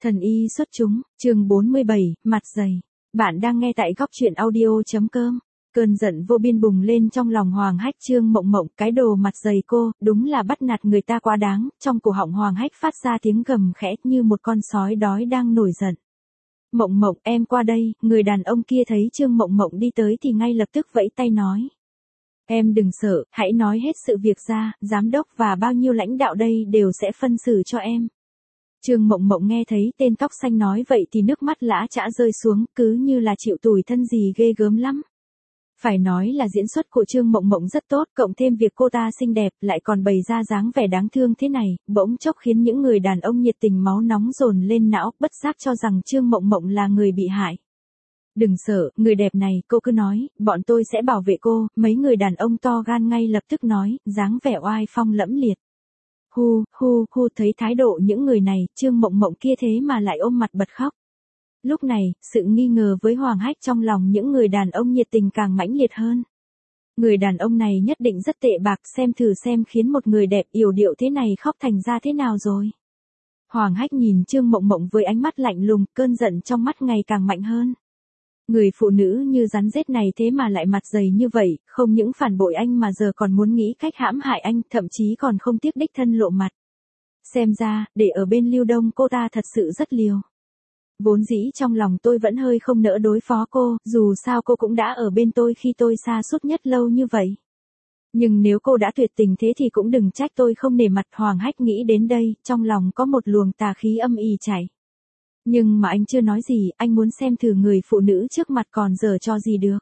Thần y xuất chúng, chương 47, mặt dày. Bạn đang nghe tại góc truyện audio.com. Cơn giận vô biên bùng lên trong lòng Hoàng Hách. Trương Mộng Mộng, cái đồ mặt dày cô, đúng là bắt nạt người ta quá đáng. Trong cổ họng Hoàng Hách phát ra tiếng gầm khẽ như một con sói đói đang nổi giận. Mộng Mộng, em qua đây. Người đàn ông kia thấy Trương Mộng Mộng đi tới thì ngay lập tức vẫy tay nói. Em đừng sợ, hãy nói hết sự việc ra, giám đốc và bao nhiêu lãnh đạo đây đều sẽ phân xử cho em. Trương Mộng Mộng nghe thấy tên tóc xanh nói vậy thì nước mắt lã chã rơi xuống, cứ như là chịu tủi thân gì ghê gớm lắm. Phải nói là diễn xuất của Trương Mộng Mộng rất tốt, cộng thêm việc cô ta xinh đẹp, lại còn bày ra dáng vẻ đáng thương thế này, bỗng chốc khiến những người đàn ông nhiệt tình máu nóng dồn lên não, bất giác cho rằng Trương Mộng Mộng là người bị hại. Đừng sợ, người đẹp này, cô cứ nói, bọn tôi sẽ bảo vệ cô. Mấy người đàn ông to gan ngay lập tức nói, dáng vẻ oai phong lẫm liệt. Hu, thấy thái độ những người này, Trương Mộng Mộng kia thế mà lại ôm mặt bật khóc. Lúc này, sự nghi ngờ với Hoàng Hách trong lòng những người đàn ông nhiệt tình càng mãnh liệt hơn. Người đàn ông này nhất định rất tệ bạc, xem thử xem khiến một người đẹp yểu điệu thế này khóc thành ra thế nào rồi. Hoàng Hách nhìn Trương Mộng Mộng với ánh mắt lạnh lùng, cơn giận trong mắt ngày càng mạnh hơn. Người phụ nữ như rắn rết này thế mà lại mặt dày như vậy, không những phản bội anh mà giờ còn muốn nghĩ cách hãm hại anh, thậm chí còn không tiếc đích thân lộ mặt. Xem ra, để ở bên Lưu Đông cô ta thật sự rất liều. Vốn dĩ trong lòng tôi vẫn hơi không nỡ đối phó cô, dù sao cô cũng đã ở bên tôi khi tôi sa sút nhất lâu như vậy. Nhưng nếu cô đã tuyệt tình thế thì cũng đừng trách tôi không nể mặt. Hoàng Hách nghĩ đến đây, trong lòng có một luồng tà khí âm ỉ chảy. Nhưng mà anh chưa nói gì, anh muốn xem thử người phụ nữ trước mặt còn giở cho gì được.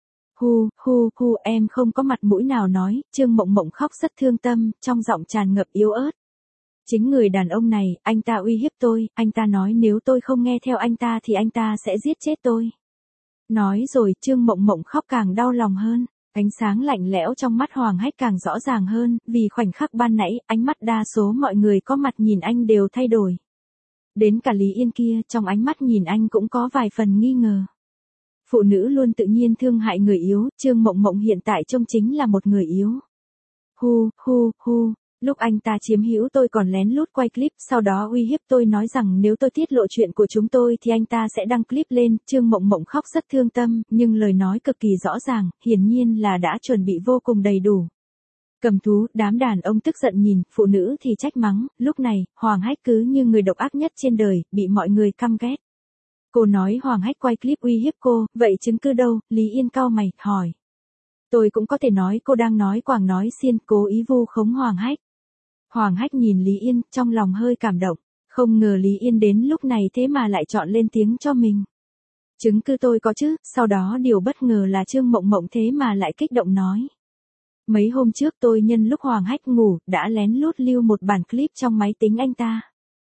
Hu, em không có mặt mũi nào nói. Trương Mộng Mộng khóc rất thương tâm, trong giọng tràn ngập yếu ớt. Chính người đàn ông này, anh ta uy hiếp tôi, anh ta nói nếu tôi không nghe theo anh ta thì anh ta sẽ giết chết tôi. Nói rồi, Trương Mộng Mộng khóc càng đau lòng hơn. Ánh sáng lạnh lẽo trong mắt Hoàng Hách càng rõ ràng hơn, vì khoảnh khắc ban nãy, ánh mắt đa số mọi người có mặt nhìn anh đều thay đổi. Đến cả Lý Yên kia, trong ánh mắt nhìn anh cũng có vài phần nghi ngờ. Phụ nữ luôn tự nhiên thương hại người yếu, Trương Mộng Mộng hiện tại trông chính là một người yếu. Hu, lúc anh ta chiếm hữu tôi còn lén lút quay clip, sau đó uy hiếp tôi nói rằng nếu tôi tiết lộ chuyện của chúng tôi thì anh ta sẽ đăng clip lên. Trương Mộng Mộng khóc rất thương tâm, nhưng lời nói cực kỳ rõ ràng, hiển nhiên là đã chuẩn bị vô cùng đầy đủ. Cầm thú, đám đàn ông tức giận nhìn, phụ nữ thì trách mắng. Lúc này, Hoàng Hách cứ như người độc ác nhất trên đời, bị mọi người căm ghét. Cô nói Hoàng Hách quay clip uy hiếp cô, vậy chứng cứ đâu? Lý Yên cau mày, hỏi. Tôi cũng có thể nói cô đang nói quàng nói xiên, cố ý vu khống Hoàng Hách. Hoàng Hách nhìn Lý Yên, trong lòng hơi cảm động. Không ngờ Lý Yên đến lúc này thế mà lại chọn lên tiếng cho mình. Chứng cứ tôi có chứ. Sau đó điều bất ngờ là Trương Mộng Mộng thế mà lại kích động nói. Mấy hôm trước tôi nhân lúc Hoàng Hách ngủ, đã lén lút lưu một bản clip trong máy tính anh ta.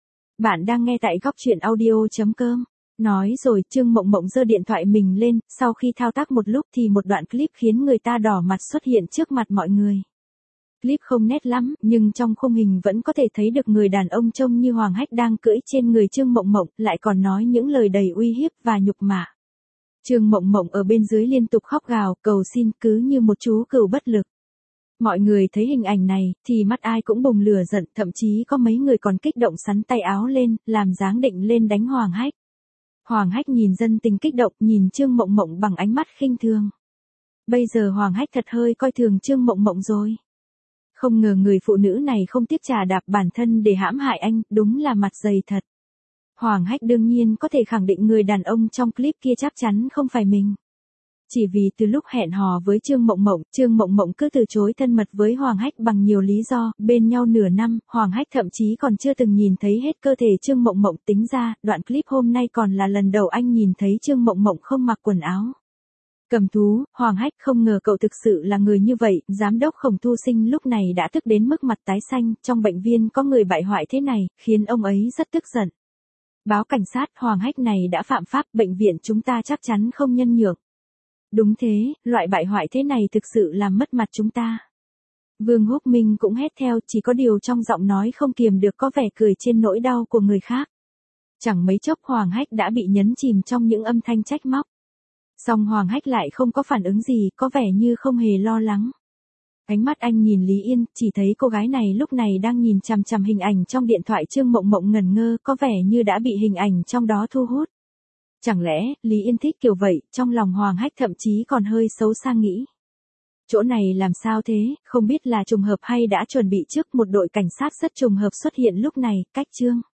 Bạn đang nghe tại góc truyện audio.com. Nói rồi, Trương Mộng Mộng giơ điện thoại mình lên, sau khi thao tác một lúc thì một đoạn clip khiến người ta đỏ mặt xuất hiện trước mặt mọi người. Clip không nét lắm, nhưng trong khung hình vẫn có thể thấy được người đàn ông trông như Hoàng Hách đang cưỡi trên người Trương Mộng Mộng, lại còn nói những lời đầy uy hiếp và nhục mạ. Trương Mộng Mộng ở bên dưới liên tục khóc gào, cầu xin, cứ như một chú cừu bất lực. Mọi người thấy hình ảnh này, thì mắt ai cũng bùng lửa giận, thậm chí có mấy người còn kích động xắn tay áo lên, làm dáng định lên đánh Hoàng Hách. Hoàng Hách nhìn dân tình kích động, nhìn Trương Mộng Mộng bằng ánh mắt khinh thường. Bây giờ Hoàng Hách thật hơi coi thường Trương Mộng Mộng rồi. Không ngờ người phụ nữ này không tiếc trà đạp bản thân để hãm hại anh, đúng là mặt dày thật. Hoàng Hách đương nhiên có thể khẳng định người đàn ông trong clip kia chắc chắn không phải mình. Chỉ vì từ lúc hẹn hò với Trương Mộng Mộng cứ từ chối thân mật với Hoàng Hách bằng nhiều lý do, bên nhau nửa năm, Hoàng Hách thậm chí còn chưa từng nhìn thấy hết cơ thể Trương Mộng Mộng. Tính ra, đoạn clip hôm nay còn là lần đầu anh nhìn thấy Trương Mộng Mộng không mặc quần áo. Cầm thú, Hoàng Hách không ngờ cậu thực sự là người như vậy. Giám đốc Khổng Thu Sinh lúc này đã tức đến mức mặt tái xanh, trong bệnh viện có người bại hoại thế này, khiến ông ấy rất tức giận. Báo cảnh sát, Hoàng Hách này đã phạm pháp, bệnh viện chúng ta chắc chắn không nhân nhượng. Đúng thế, loại bại hoại thế này thực sự làm mất mặt chúng ta. Vương Húc Minh cũng hét theo, chỉ có điều trong giọng nói không kiềm được có vẻ cười trên nỗi đau của người khác. Chẳng mấy chốc Hoàng Hách đã bị nhấn chìm trong những âm thanh trách móc. Song Hoàng Hách lại không có phản ứng gì, có vẻ như không hề lo lắng. Ánh mắt anh nhìn Lý Yên, chỉ thấy cô gái này lúc này đang nhìn chằm chằm hình ảnh trong điện thoại. Trương Mộng Mộng ngẩn ngơ, có vẻ như đã bị hình ảnh trong đó thu hút. Chẳng lẽ, Lý Yên thích kiểu vậy, trong lòng Hoàng Hách thậm chí còn hơi xấu xa nghĩ. Chỗ này làm sao thế, không biết là trùng hợp hay đã chuẩn bị trước. Một đội cảnh sát rất trùng hợp xuất hiện lúc này, cách Trương